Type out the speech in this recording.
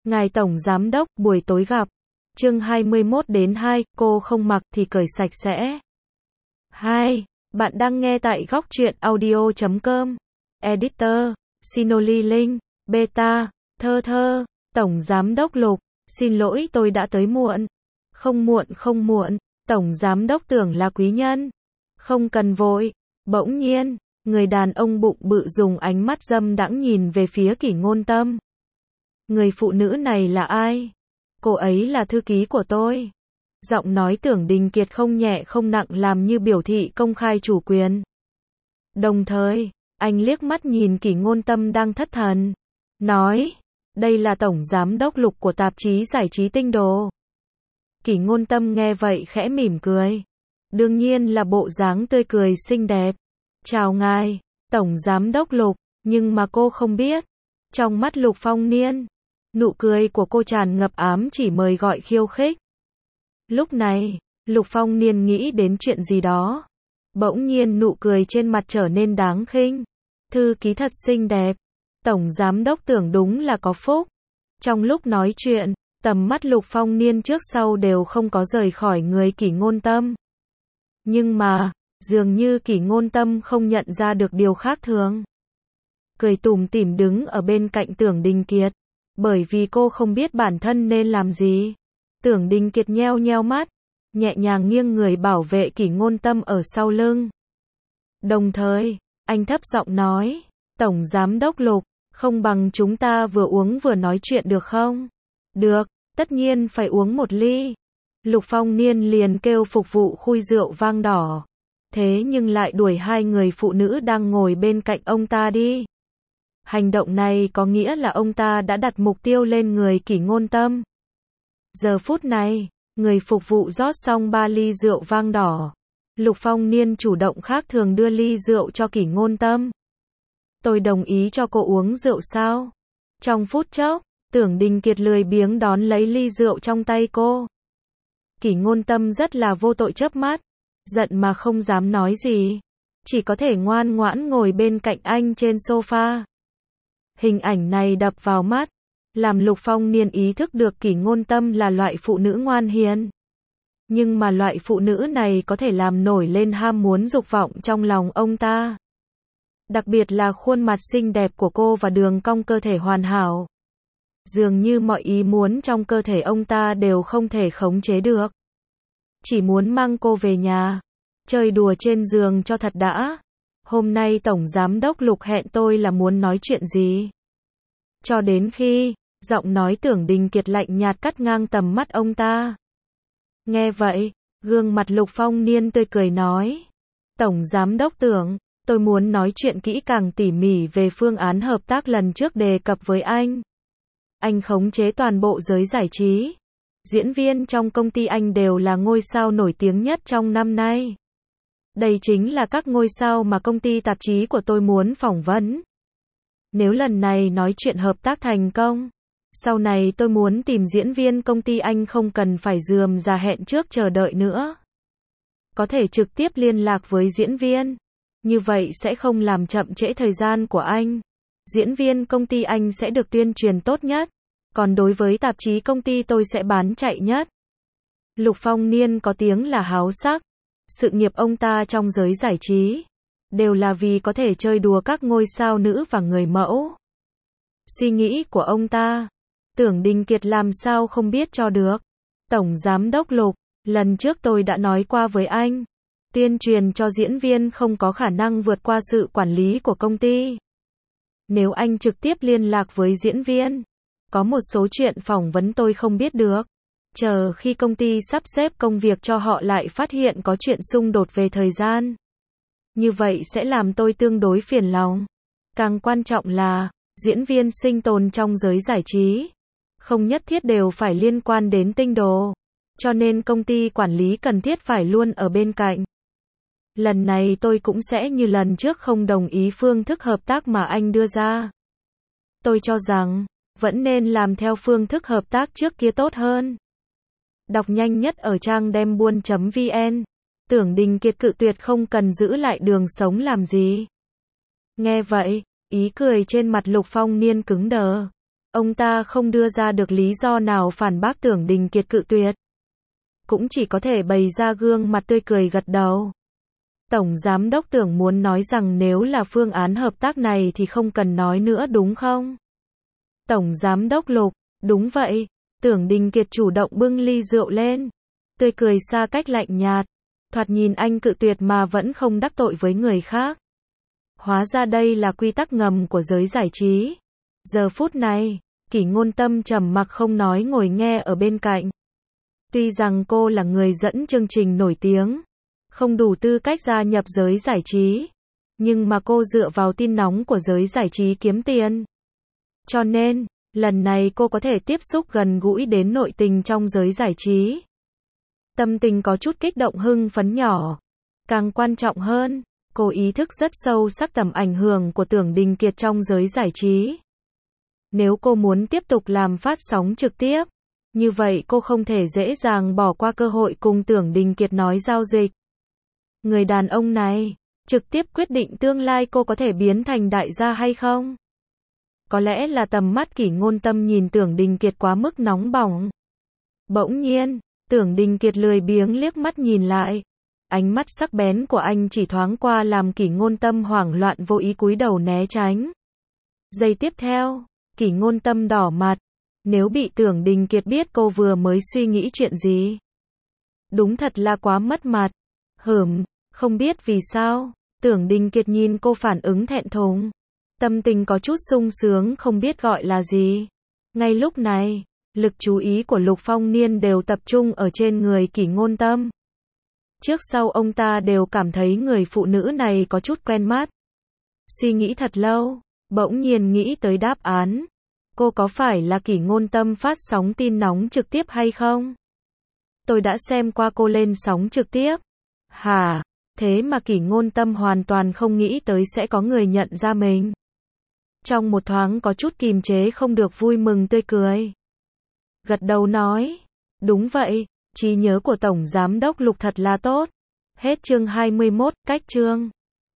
Ngài Tổng Giám Đốc, buổi tối gặp. Chương 21-2, cô không mặc thì cởi sạch sẽ. 2. Bạn đang nghe tại góc truyện audio.com. Editor, Sinoli Linh, Beta, Thơ. Tổng Giám Đốc Lục, xin lỗi tôi đã tới muộn. Không muộn, Tổng Giám Đốc Tưởng là quý nhân. Không cần vội. Bỗng nhiên, người đàn ông bụng bự dùng ánh mắt dâm đãng nhìn về phía Kỷ Ngôn Tâm. Người phụ nữ này là ai? Cô ấy là thư ký của tôi. Giọng nói Tưởng Đình Kiệt không nhẹ không nặng làm như biểu thị công khai chủ quyền. Đồng thời, anh liếc mắt nhìn Kỷ Ngôn Tâm đang thất thần. Nói, đây là Tổng Giám Đốc Lục của tạp chí giải trí Tinh Đồ. Kỷ Ngôn Tâm nghe vậy khẽ mỉm cười. Đương nhiên là bộ dáng tươi cười xinh đẹp. Chào ngài, Tổng Giám Đốc Lục, nhưng mà cô không biết. Trong mắt Lục Phong Niên, nụ cười của cô tràn ngập ám chỉ mời gọi khiêu khích. Lúc này, Lục Phong Niên nghĩ đến chuyện gì đó. Bỗng nhiên nụ cười trên mặt trở nên đáng khinh. Thư ký thật xinh đẹp. Tổng Giám Đốc Tưởng đúng là có phúc. Trong lúc nói chuyện, tầm mắt Lục Phong Niên trước sau đều không có rời khỏi người Kỷ Ngôn Tâm. Nhưng mà, dường như Kỷ Ngôn Tâm không nhận ra được điều khác thường. Cười tủm tỉm đứng ở bên cạnh Tưởng Đình Kiệt. Bởi vì cô không biết bản thân nên làm gì. Tưởng Đình Kiệt nheo mắt, nhẹ nhàng nghiêng người bảo vệ Kỷ Ngôn Tâm ở sau lưng. Đồng thời, anh thấp giọng nói, Tổng Giám Đốc Lục, không bằng chúng ta vừa uống vừa nói chuyện được không? Được, tất nhiên phải uống một ly. Lục Phong Niên liền kêu phục vụ khui rượu vang đỏ. Thế nhưng lại đuổi hai người phụ nữ đang ngồi bên cạnh ông ta đi. Hành động này có nghĩa là ông ta đã đặt mục tiêu lên người Kỷ Ngôn Tâm. Giờ phút này, người phục vụ rót xong 3 ly rượu vang đỏ. Lục Phong Niên chủ động khác thường đưa ly rượu cho Kỷ Ngôn Tâm. Tôi đồng ý cho cô uống rượu sao? Trong phút chốc, Tưởng Đình Kiệt lười biếng đón lấy ly rượu trong tay cô. Kỷ Ngôn Tâm rất là vô tội chớp mắt, giận mà không dám nói gì. Chỉ có thể ngoan ngoãn ngồi bên cạnh anh trên sofa. Hình ảnh này đập vào mắt, làm Lục Phong Niên ý thức được Kỷ Ngôn Tâm là loại phụ nữ ngoan hiền. Nhưng mà loại phụ nữ này có thể làm nổi lên ham muốn dục vọng trong lòng ông ta. Đặc biệt là khuôn mặt xinh đẹp của cô và đường cong cơ thể hoàn hảo. Dường như mọi ý muốn trong cơ thể ông ta đều không thể khống chế được. Chỉ muốn mang cô về nhà, chơi đùa trên giường cho thật đã. Hôm nay Tổng Giám Đốc Lục hẹn tôi là muốn nói chuyện gì? Cho đến khi, giọng nói Tưởng Đình Kiệt lạnh nhạt cắt ngang tầm mắt ông ta. Nghe vậy, gương mặt Lục Phong Niên tươi cười nói. Tổng Giám Đốc Tưởng, tôi muốn nói chuyện kỹ càng tỉ mỉ về phương án hợp tác lần trước đề cập với anh. Anh khống chế toàn bộ giới giải trí. Diễn viên trong công ty anh đều là ngôi sao nổi tiếng nhất trong năm nay. Đây chính là các ngôi sao mà công ty tạp chí của tôi muốn phỏng vấn. Nếu lần này nói chuyện hợp tác thành công, sau này tôi muốn tìm diễn viên công ty anh không cần phải rườm rà hẹn trước chờ đợi nữa. Có thể trực tiếp liên lạc với diễn viên. Như vậy sẽ không làm chậm trễ thời gian của anh. Diễn viên công ty anh sẽ được tuyên truyền tốt nhất. Còn đối với tạp chí công ty tôi sẽ bán chạy nhất. Lục Phong Niên có tiếng là háo sắc. Sự nghiệp ông ta trong giới giải trí đều là vì có thể chơi đùa các ngôi sao nữ và người mẫu. Suy nghĩ của ông ta, Tưởng Đình Kiệt làm sao không biết cho được. Tổng Giám Đốc Lục, lần trước tôi đã nói qua với anh, tuyên truyền cho diễn viên không có khả năng vượt qua sự quản lý của công ty. Nếu anh trực tiếp liên lạc với diễn viên, có một số chuyện phỏng vấn tôi không biết được. Chờ khi công ty sắp xếp công việc cho họ lại phát hiện có chuyện xung đột về thời gian. Như vậy sẽ làm tôi tương đối phiền lòng. Càng quan trọng là, diễn viên sinh tồn trong giới giải trí không nhất thiết đều phải liên quan đến Tinh Đồ. Cho nên công ty quản lý cần thiết phải luôn ở bên cạnh. Lần này tôi cũng sẽ như lần trước không đồng ý phương thức hợp tác mà anh đưa ra. Tôi cho rằng, vẫn nên làm theo phương thức hợp tác trước kia tốt hơn. Đọc nhanh nhất ở trang dembuôn.vn. Tưởng Đình Kiệt cự tuyệt không cần giữ lại đường sống làm gì. Nghe vậy, ý cười trên mặt Lục Phong Niên cứng đờ. Ông ta không đưa ra được lý do nào phản bác Tưởng Đình Kiệt cự tuyệt. Cũng chỉ có thể bày ra gương mặt tươi cười gật đầu. Tổng Giám đốc Tưởng muốn nói rằng nếu là phương án hợp tác này thì không cần nói nữa đúng không? Tổng Giám đốc Lục, đúng vậy. Tưởng Đình Kiệt chủ động bưng ly rượu lên. Tươi cười xa cách lạnh nhạt. Thoạt nhìn anh cự tuyệt mà vẫn không đắc tội với người khác. Hóa ra đây là quy tắc ngầm của giới giải trí. Giờ phút này, Kỷ Ngôn Tâm trầm mặc không nói ngồi nghe ở bên cạnh. Tuy rằng cô là người dẫn chương trình nổi tiếng, không đủ tư cách gia nhập giới giải trí, nhưng mà cô dựa vào tin nóng của giới giải trí kiếm tiền. Cho nên, lần này cô có thể tiếp xúc gần gũi đến nội tình trong giới giải trí. Tâm tình có chút kích động hưng phấn nhỏ. Càng quan trọng hơn, cô ý thức rất sâu sắc tầm ảnh hưởng của Tưởng Đình Kiệt trong giới giải trí. Nếu cô muốn tiếp tục làm phát sóng trực tiếp, như vậy cô không thể dễ dàng bỏ qua cơ hội cùng Tưởng Đình Kiệt nói giao dịch. Người đàn ông này, trực tiếp quyết định tương lai cô có thể biến thành đại gia hay không? Có lẽ là tầm mắt Kỷ Ngôn Tâm nhìn Tưởng Đình Kiệt quá mức nóng bỏng. Bỗng nhiên, Tưởng Đình Kiệt lười biếng liếc mắt nhìn lại. Ánh mắt sắc bén của anh chỉ thoáng qua làm Kỷ Ngôn Tâm hoảng loạn vô ý cúi đầu né tránh. Giây tiếp theo, Kỷ Ngôn Tâm đỏ mặt. Nếu bị Tưởng Đình Kiệt biết cô vừa mới suy nghĩ chuyện gì, đúng thật là quá mất mặt. Không biết vì sao, Tưởng Đình Kiệt nhìn cô phản ứng thẹn thùng. Tâm tình có chút sung sướng không biết gọi là gì. Ngay lúc này, lực chú ý của Lục Phong Niên đều tập trung ở trên người Kỷ Ngôn Tâm. Trước sau ông ta đều cảm thấy người phụ nữ này có chút quen mắt. Suy nghĩ thật lâu, bỗng nhiên nghĩ tới đáp án. Cô có phải là Kỷ Ngôn Tâm phát sóng tin nóng trực tiếp hay không? Tôi đã xem qua cô lên sóng trực tiếp. Hả? Thế mà Kỷ Ngôn Tâm hoàn toàn không nghĩ tới sẽ có người nhận ra mình. Trong một thoáng có chút kìm chế không được vui mừng tươi cười. Gật đầu nói. Đúng vậy, trí nhớ của Tổng Giám đốc Lục thật là tốt. Hết chương 21, cách chương.